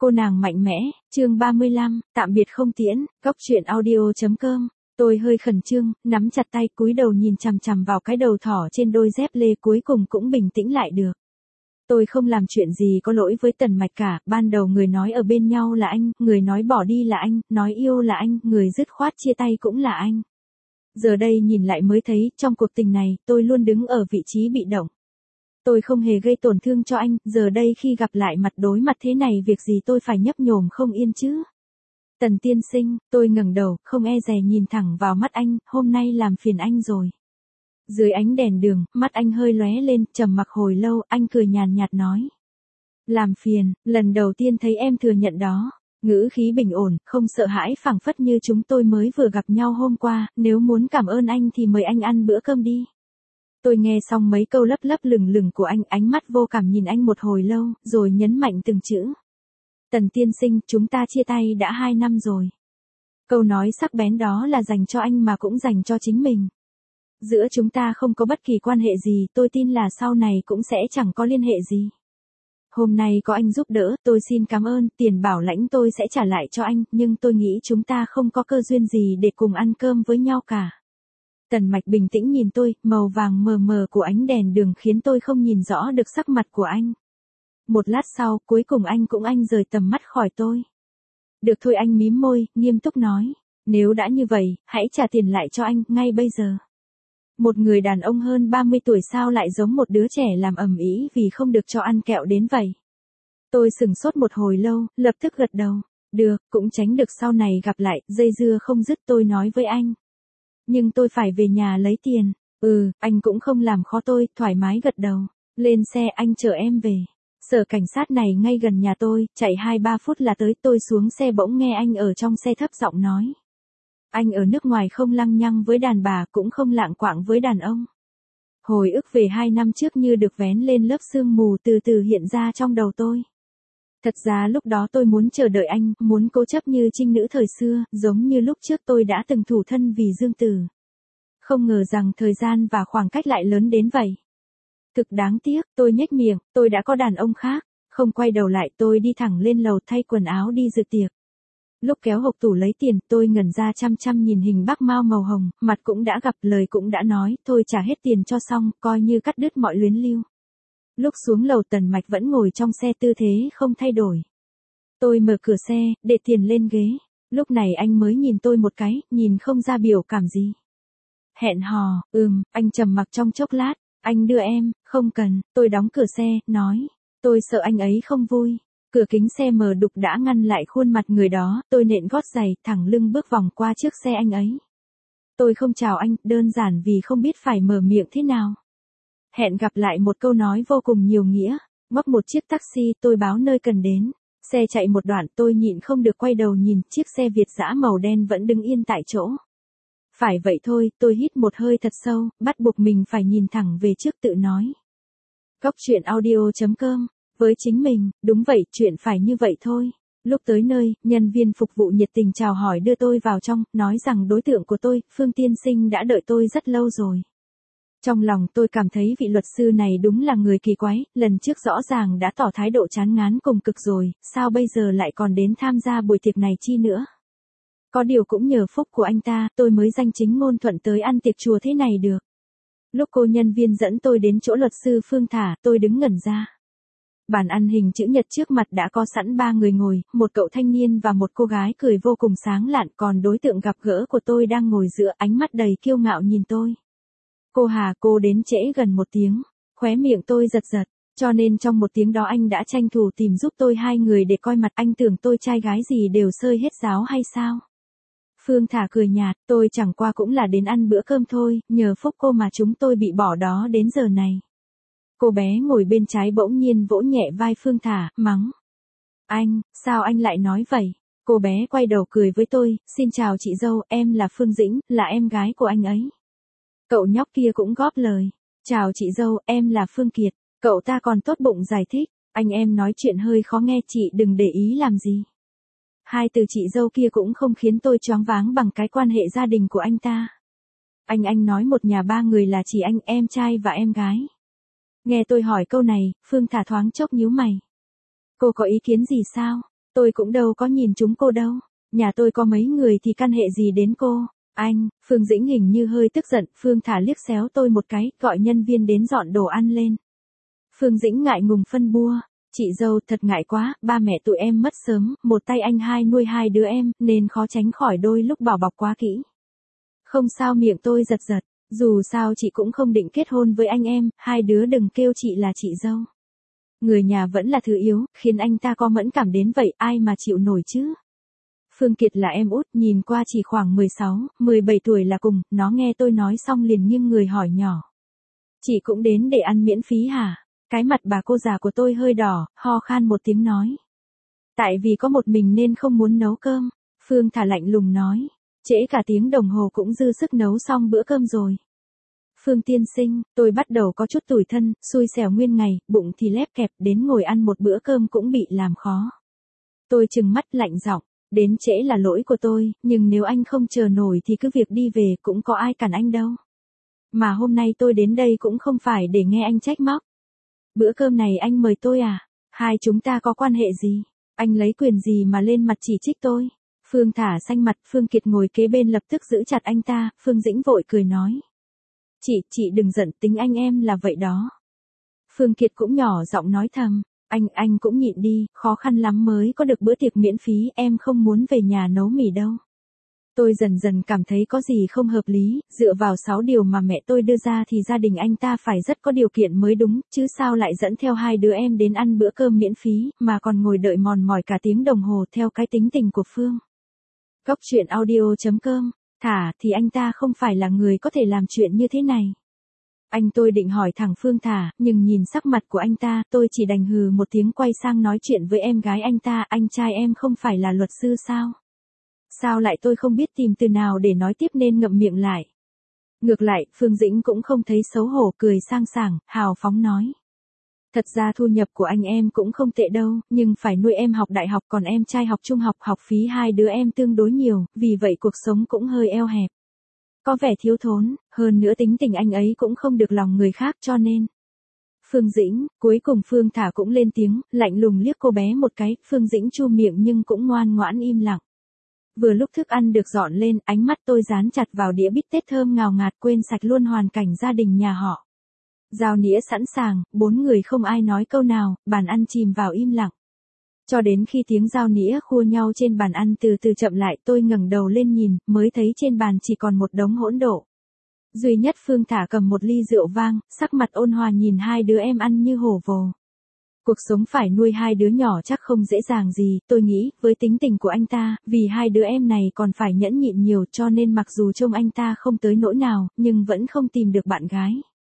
Cô nàng mạnh mẽ, chương 35, tạm biệt không tiễn, góc truyện audio.com. Tôi hơi khẩn trương, nắm chặt tay cúi đầu nhìn chằm chằm vào cái đầu thỏ trên đôi dép lê, cuối cùng cũng bình tĩnh lại được. Tôi không làm chuyện gì có lỗi với Tần Mạch cả, ban đầu người nói ở bên nhau là anh, người nói bỏ đi là anh, nói yêu là anh, người dứt khoát chia tay cũng là anh. Giờ đây nhìn lại mới thấy, trong cuộc tình này, tôi luôn đứng ở vị trí bị động. Tôi không hề gây tổn thương cho anh, giờ đây khi gặp lại mặt đối mặt thế này việc gì tôi phải nhấp nhổm không yên chứ. Tần tiên sinh, tôi ngẩng đầu, không e dè nhìn thẳng vào mắt anh, hôm nay làm phiền anh rồi. Dưới ánh đèn đường, mắt anh hơi lóe lên, trầm mặc hồi lâu, anh cười nhàn nhạt nói. Làm phiền, lần đầu tiên thấy em thừa nhận đó. Ngữ khí bình ổn, không sợ hãi, phảng phất như chúng tôi mới vừa gặp nhau hôm qua, nếu muốn cảm ơn anh thì mời anh ăn bữa cơm đi. Tôi nghe xong mấy câu lấp lấp lửng lửng của anh, ánh mắt vô cảm nhìn anh một hồi lâu, rồi nhấn mạnh từng chữ. Tần tiên sinh, chúng ta chia tay đã 2 năm rồi. Câu nói sắc bén đó là dành cho anh mà cũng dành cho chính mình. Giữa chúng ta không có bất kỳ quan hệ gì, tôi tin là sau này cũng sẽ chẳng có liên hệ gì. Hôm nay có anh giúp đỡ, tôi xin cảm ơn, tiền bảo lãnh tôi sẽ trả lại cho anh, nhưng tôi nghĩ chúng ta không có cơ duyên gì để cùng ăn cơm với nhau cả. Tần Mạch bình tĩnh nhìn tôi, màu vàng mờ mờ của ánh đèn đường khiến tôi không nhìn rõ được sắc mặt của anh. Một lát sau, cuối cùng anh rời tầm mắt khỏi tôi. Được thôi, anh mím môi, nghiêm túc nói. Nếu đã như vậy, hãy trả tiền lại cho anh, ngay bây giờ. Một người đàn ông hơn 30 tuổi sao lại giống một đứa trẻ làm ầm ĩ vì không được cho ăn kẹo đến vậy. Tôi sửng sốt một hồi lâu, lập tức gật đầu. Được, cũng tránh được sau này gặp lại, dây dưa không dứt, tôi nói với anh. Nhưng tôi phải về nhà lấy tiền. Anh cũng không làm khó tôi, thoải mái gật đầu. Lên xe, anh chở em về. Sở cảnh sát này ngay gần nhà tôi, chạy 2-3 phút là tới. Tôi xuống xe bỗng nghe anh ở trong xe thấp giọng nói. Anh ở nước ngoài không lăng nhăng với đàn bà, cũng không lạng quạng với đàn ông. Hồi ức về 2 năm trước như được vén lên lớp sương mù từ từ hiện ra trong đầu tôi. Thật ra lúc đó tôi muốn chờ đợi anh, muốn cố chấp như trinh nữ thời xưa, giống như lúc trước tôi đã từng thủ thân vì Dương Tử. Không ngờ rằng thời gian và khoảng cách lại lớn đến vậy. Thực đáng tiếc, tôi nhếch miệng, tôi đã có đàn ông khác. Không quay đầu lại, tôi đi thẳng lên lầu thay quần áo đi dự tiệc. Lúc kéo hộc tủ lấy tiền, tôi ngẩn ra chăm chăm nhìn hình bác mao màu hồng, mặt cũng đã gặp, lời cũng đã nói, thôi trả hết tiền cho xong, coi như cắt đứt mọi luyến lưu. Lúc xuống lầu Tần Mạch vẫn ngồi trong xe tư thế không thay đổi. Tôi mở cửa xe, để tiền lên ghế. Lúc này anh mới nhìn tôi một cái, nhìn không ra biểu cảm gì. Hẹn hò, anh trầm mặc trong chốc lát, anh đưa em, không cần, tôi đóng cửa xe, nói. Tôi sợ anh ấy không vui. Cửa kính xe mờ đục đã ngăn lại khuôn mặt người đó, tôi nện gót giày, thẳng lưng bước vòng qua trước xe anh ấy. Tôi không chào anh, đơn giản vì không biết phải mở miệng thế nào. Hẹn gặp lại một câu nói vô cùng nhiều nghĩa, bóp một chiếc taxi, tôi báo nơi cần đến. Xe chạy một đoạn, tôi nhịn không được quay đầu nhìn, chiếc xe Việt dã màu đen vẫn đứng yên tại chỗ. Phải vậy thôi, tôi hít một hơi thật sâu, bắt buộc mình phải nhìn thẳng về trước tự nói. Góc truyện audio.com. Với chính mình, đúng vậy, chuyện phải như vậy thôi. Lúc tới nơi, nhân viên phục vụ nhiệt tình chào hỏi đưa tôi vào trong, nói rằng đối tượng của tôi, Phương tiên sinh đã đợi tôi rất lâu rồi. Trong lòng tôi cảm thấy vị luật sư này đúng là người kỳ quái, lần trước rõ ràng đã tỏ thái độ chán ngán cùng cực rồi, sao bây giờ lại còn đến tham gia buổi tiệc này chi nữa. Có điều cũng nhờ phúc của anh ta, tôi mới danh chính ngôn thuận tới ăn tiệc chùa thế này được. Lúc cô nhân viên dẫn tôi đến chỗ luật sư Phương thả, tôi đứng ngẩn ra. Bàn ăn hình chữ nhật trước mặt đã có sẵn 3 người ngồi, một cậu thanh niên và một cô gái cười vô cùng sáng lạn, còn đối tượng gặp gỡ của tôi đang ngồi giữa, ánh mắt đầy kiêu ngạo nhìn tôi. Cô Hà, cô đến trễ gần 1 tiếng, khóe miệng tôi giật giật, cho nên trong 1 tiếng đó anh đã tranh thủ tìm giúp tôi 2 người để coi mặt, anh tưởng tôi trai gái gì đều sơi hết giáo hay sao? Phương thả cười nhạt, tôi chẳng qua cũng là đến ăn bữa cơm thôi, nhờ phúc cô mà chúng tôi bị bỏ đó đến giờ này. Cô bé ngồi bên trái bỗng nhiên vỗ nhẹ vai Phương thả, mắng. Anh, sao anh lại nói vậy? Cô bé quay đầu cười với tôi, xin chào chị dâu, em là Phương Dĩnh, là em gái của anh ấy. Cậu nhóc kia cũng góp lời. Chào chị dâu, em là Phương Kiệt. Cậu ta còn tốt bụng giải thích, anh em nói chuyện hơi khó nghe, chị đừng để ý làm gì. 2 từ chị dâu kia cũng không khiến tôi choáng váng bằng cái quan hệ gia đình của anh ta. Anh nói một nhà 3 người là chỉ anh, em trai và em gái. Nghe tôi hỏi câu này, Phương thả thoáng chốc nhíu mày. Cô có ý kiến gì sao? Tôi cũng đâu có nhìn chúng cô đâu. Nhà tôi có mấy người thì căn hệ gì đến cô. Anh, Phương Dĩnh hình như hơi tức giận, Phương Thả liếc xéo tôi một cái, gọi nhân viên đến dọn đồ ăn lên. Phương Dĩnh ngại ngùng phân bua. Chị dâu thật ngại quá, ba mẹ tụi em mất sớm, một tay anh hai nuôi hai đứa em, nên khó tránh khỏi đôi lúc bảo bọc quá kỹ. Không sao, miệng tôi giật giật, dù sao chị cũng không định kết hôn với anh em, hai đứa đừng kêu chị là chị dâu. Người nhà vẫn là thứ yếu, khiến anh ta có mẫn cảm đến vậy, ai mà chịu nổi chứ. Phương Kiệt là em út, nhìn qua chỉ khoảng 16, 17 tuổi là cùng, nó nghe tôi nói xong liền nghiêng người hỏi nhỏ. Chị cũng đến để ăn miễn phí hả? Cái mặt bà cô già của tôi hơi đỏ, ho khan một tiếng nói. Tại vì có một mình nên không muốn nấu cơm. Phương Thả lạnh lùng nói. Trễ cả tiếng đồng hồ cũng dư sức nấu xong bữa cơm rồi. Phương tiên sinh, tôi bắt đầu có chút tủi thân, xui xẻo nguyên ngày, bụng thì lép kẹp, đến ngồi ăn một bữa cơm cũng bị làm khó. Tôi trừng mắt lạnh giọng, đến trễ là lỗi của tôi, nhưng nếu anh không chờ nổi thì cứ việc đi về, cũng có ai cản anh đâu. Mà hôm nay tôi đến đây cũng không phải để nghe anh trách móc. Bữa cơm này anh mời tôi à? Hai chúng ta có quan hệ gì? Anh lấy quyền gì mà lên mặt chỉ trích tôi? Phương Thả xanh mặt, Phương Kiệt ngồi kế bên lập tức giữ chặt anh ta, Phương Dĩnh vội cười nói. Chị đừng giận, tính anh em là vậy đó. Phương Kiệt cũng nhỏ giọng nói thầm, anh cũng nhịn đi, khó khăn lắm mới có được bữa tiệc miễn phí, em không muốn về nhà nấu mì đâu. Tôi dần dần cảm thấy có gì không hợp lý, dựa vào 6 điều mà mẹ tôi đưa ra thì gia đình anh ta phải rất có điều kiện mới đúng, chứ sao lại dẫn theo hai đứa em đến ăn bữa cơm miễn phí, mà còn ngồi đợi mòn mỏi cả tiếng đồng hồ theo cái tính tình của Phương. Góc truyện audio.com, Thả thì anh ta không phải là người có thể làm chuyện như thế này. Tôi định hỏi thẳng Phương Thả, nhưng nhìn sắc mặt của anh ta, tôi chỉ đành hừ một tiếng quay sang nói chuyện với em gái anh ta, anh trai em không phải là luật sư sao? Sao lại tôi không biết tìm từ nào để nói tiếp nên ngậm miệng lại. Ngược lại, Phương Dĩnh cũng không thấy xấu hổ, cười sang sảng, hào phóng nói. Thật ra thu nhập của anh em cũng không tệ đâu, nhưng phải nuôi em học đại học còn em trai học trung học, học phí hai đứa em tương đối nhiều, vì vậy cuộc sống cũng hơi eo hẹp. Có vẻ thiếu thốn, hơn nữa tính tình anh ấy cũng không được lòng người khác cho nên. Phương Dĩnh, cuối cùng Phương Thả cũng lên tiếng, lạnh lùng liếc cô bé một cái, Phương Dĩnh chu miệng nhưng cũng ngoan ngoãn im lặng. Vừa lúc thức ăn được dọn lên, ánh mắt tôi dán chặt vào đĩa bít tết thơm ngào ngạt, quên sạch luôn hoàn cảnh gia đình nhà họ. Dao nĩa sẵn sàng, 4 người không ai nói câu nào, bàn ăn chìm vào im lặng. Cho đến khi tiếng dao nĩa khua nhau trên bàn ăn từ từ chậm lại, tôi ngẩng đầu lên nhìn, mới thấy trên bàn chỉ còn một đống hỗn độn. Duy nhất Phương Thả cầm một ly rượu vang, sắc mặt ôn hòa nhìn hai đứa em ăn như hổ vồ. Cuộc sống phải nuôi hai đứa nhỏ chắc không dễ dàng gì, tôi nghĩ, với tính tình của anh ta, vì hai đứa em này còn phải nhẫn nhịn nhiều cho nên mặc dù trông anh ta không tới nỗi nào, nhưng vẫn không tìm được bạn gái.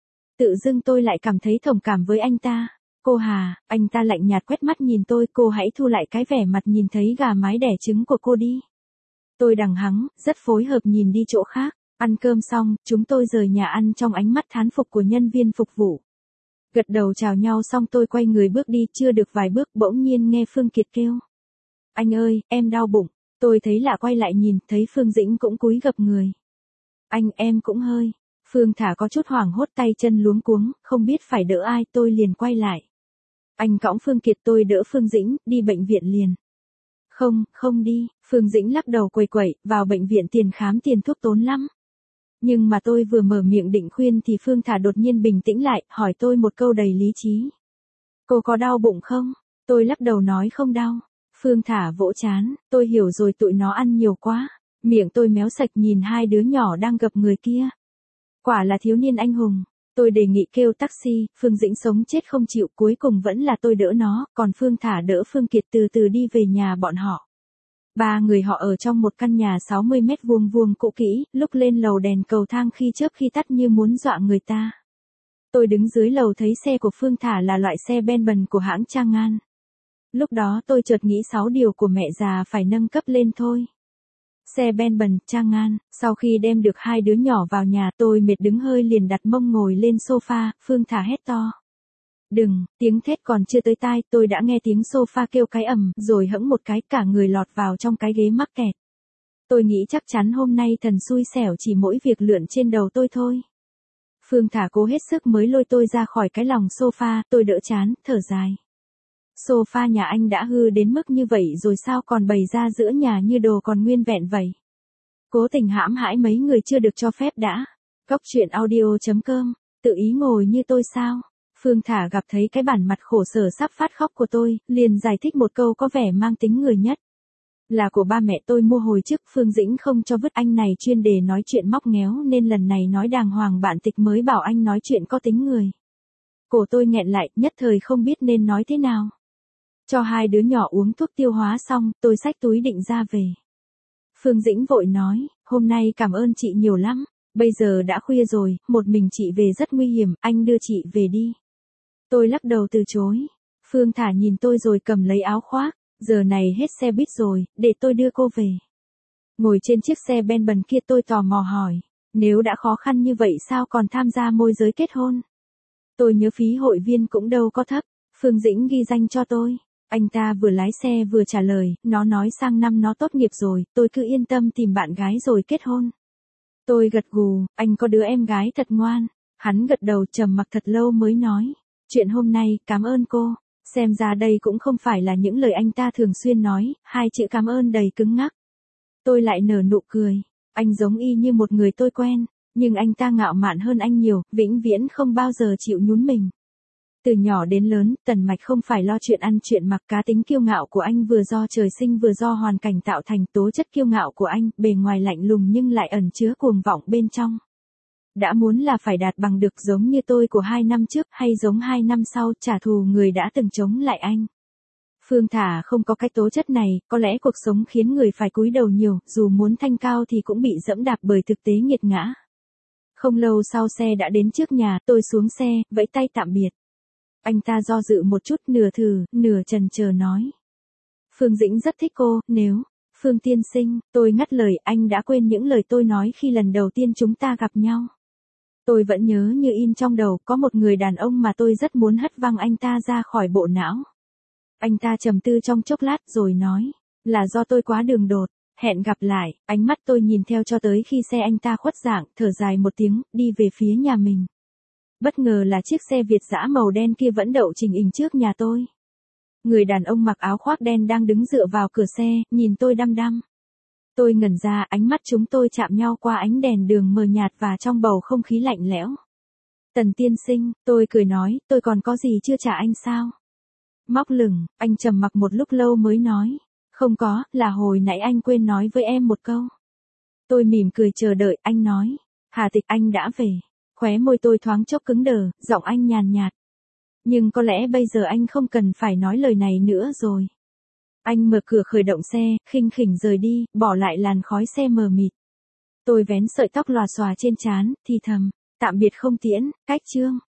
Tự dưng tôi lại cảm thấy thông cảm với anh ta. Cô Hà, anh ta lạnh nhạt quét mắt nhìn tôi, cô hãy thu lại cái vẻ mặt nhìn thấy gà mái đẻ trứng của cô đi. Tôi đằng hắng, rất phối hợp nhìn đi chỗ khác. Ăn cơm xong, chúng tôi rời nhà ăn trong ánh mắt thán phục của nhân viên phục vụ. Gật đầu chào nhau xong tôi quay người bước đi, chưa được vài bước bỗng nhiên nghe Phương Kiệt kêu. Anh ơi, em đau bụng. Tôi thấy lạ quay lại nhìn, thấy Phương Dĩnh cũng cúi gập người. Em cũng hơi. Phương Thả có chút hoảng hốt, tay chân luống cuống, không biết phải đỡ ai, tôi liền quay lại. Anh cõng Phương Kiệt, tôi đỡ Phương Dĩnh, đi bệnh viện liền. Không đi, Phương Dĩnh lắc đầu quẩy quẩy, vào bệnh viện tiền khám tiền thuốc tốn lắm. Nhưng mà tôi vừa mở miệng định khuyên thì Phương Thả đột nhiên bình tĩnh lại, hỏi tôi một câu đầy lý trí. Cô có đau bụng không? Tôi lắc đầu nói không đau. Phương Thả vỗ trán, tôi hiểu rồi, tụi nó ăn nhiều quá. Miệng tôi méo sạch nhìn hai đứa nhỏ đang gập người kia. Quả là thiếu niên anh hùng. Tôi đề nghị kêu taxi, Phương Dĩnh sống chết không chịu, cuối cùng vẫn là tôi đỡ nó, còn Phương Thả đỡ Phương Kiệt từ từ đi về nhà bọn họ. 3 người họ ở trong một căn nhà 60 mét vuông cũ kỹ, lúc lên lầu đèn cầu thang khi chớp khi tắt như muốn dọa người ta. Tôi đứng dưới lầu thấy xe của Phương Thả là loại xe Benz của hãng Chang'an. Lúc đó tôi chợt nghĩ 6 điều của mẹ già phải nâng cấp lên thôi. Xe Benz Chang'an, sau khi đem được hai đứa nhỏ vào nhà tôi mệt đứng hơi liền đặt mông ngồi lên sofa, Phương Thả hét to. Đừng, tiếng thét còn chưa tới tai, tôi đã nghe tiếng sofa kêu cái ầm, rồi hẫng một cái, cả người lọt vào trong cái ghế mắc kẹt. Tôi nghĩ chắc chắn hôm nay thần xui xẻo chỉ mỗi việc lượn trên đầu tôi thôi. Phương Thả cố hết sức mới lôi tôi ra khỏi cái lòng sofa, tôi đỡ chán, thở dài. Sofa nhà anh đã hư đến mức như vậy rồi sao còn bày ra giữa nhà như đồ còn nguyên vẹn vậy? Cố tình hãm hãi mấy người chưa được cho phép đã. Cốc truyện audio.com, tự ý ngồi như tôi sao? Phương Thả gặp thấy cái bản mặt khổ sở sắp phát khóc của tôi, liền giải thích một câu có vẻ mang tính người nhất. Là của ba mẹ tôi mua hồi trước, Phương Dĩnh không cho vứt, anh này chuyên đề nói chuyện móc méo nên lần này nói đàng hoàng, bạn tịch mới bảo anh nói chuyện có tính người. Cổ tôi nghẹn lại, nhất thời không biết nên nói thế nào. Cho hai đứa nhỏ uống thuốc tiêu hóa xong, tôi xách túi định ra về. Phương Dĩnh vội nói, hôm nay cảm ơn chị nhiều lắm, bây giờ đã khuya rồi, một mình chị về rất nguy hiểm, anh đưa chị về đi. Tôi lắc đầu từ chối. Phương Thả nhìn tôi rồi cầm lấy áo khoác, giờ này hết xe buýt rồi, để tôi đưa cô về. Ngồi trên chiếc xe Benz bần kia tôi tò mò hỏi, nếu đã khó khăn như vậy sao còn tham gia môi giới kết hôn? Tôi nhớ phí hội viên cũng đâu có thấp, Phương Dĩnh ghi danh cho tôi. Anh ta vừa lái xe vừa trả lời, nó nói sang năm nó tốt nghiệp rồi, tôi cứ yên tâm tìm bạn gái rồi kết hôn. Tôi gật gù, anh có đứa em gái thật ngoan. Hắn gật đầu trầm mặc thật lâu mới nói, chuyện hôm nay, cảm ơn cô. Xem ra đây cũng không phải là những lời anh ta thường xuyên nói, hai chữ cảm ơn đầy cứng ngắc. Tôi lại nở nụ cười, anh giống y như một người tôi quen, nhưng anh ta ngạo mạn hơn anh nhiều, vĩnh viễn không bao giờ chịu nhún mình. Từ nhỏ đến lớn, Tần Mạch không phải lo chuyện ăn chuyện mặc, cá tính kiêu ngạo của anh vừa do trời sinh vừa do hoàn cảnh tạo thành. Tố chất kiêu ngạo của anh, bề ngoài lạnh lùng nhưng lại ẩn chứa cuồng vọng bên trong. Đã muốn là phải đạt bằng được, giống như tôi của 2 năm trước hay giống 2 năm sau, trả thù người đã từng chống lại anh. Phương Thả không có cái tố chất này, có lẽ cuộc sống khiến người phải cúi đầu nhiều, dù muốn thanh cao thì cũng bị dẫm đạp bởi thực tế nghiệt ngã. Không lâu sau xe đã đến trước nhà, tôi xuống xe, vẫy tay tạm biệt. Anh ta do dự một chút, nửa thử, nửa chần chờ nói. Phương Dĩnh rất thích cô, nếu... Phương tiên sinh, tôi ngắt lời, anh đã quên những lời tôi nói khi lần đầu tiên chúng ta gặp nhau. Tôi vẫn nhớ như in trong đầu, có một người đàn ông mà tôi rất muốn hất văng anh ta ra khỏi bộ não. Anh ta trầm tư trong chốc lát rồi nói, là do tôi quá đường đột. Hẹn gặp lại. Ánh mắt tôi nhìn theo cho tới khi xe anh ta khuất dạng, thở dài một tiếng, đi về phía nhà mình. Bất ngờ là chiếc xe Việt dã màu đen kia vẫn đậu chỉnh ình trước nhà tôi. Người đàn ông mặc áo khoác đen đang đứng dựa vào cửa xe, nhìn tôi đăm đăm. Tôi ngẩn ra, ánh mắt chúng tôi chạm nhau qua ánh đèn đường mờ nhạt và trong bầu không khí lạnh lẽo. Tần tiên sinh, tôi cười nói, tôi còn có gì chưa trả anh sao? Móc lửng, anh trầm mặc một lúc lâu mới nói. Không có, là hồi nãy anh quên nói với em một câu. Tôi mỉm cười chờ đợi, anh nói. Hà Tịch, anh đã về. Khóe môi tôi thoáng chốc cứng đờ, giọng anh nhàn nhạt. Nhưng có lẽ bây giờ anh không cần phải nói lời này nữa rồi. Anh mở cửa khởi động xe, khinh khỉnh rời đi, bỏ lại làn khói xe mờ mịt. Tôi vén sợi tóc lòa xòa trên trán, thì thầm, tạm biệt không tiễn, cách chương.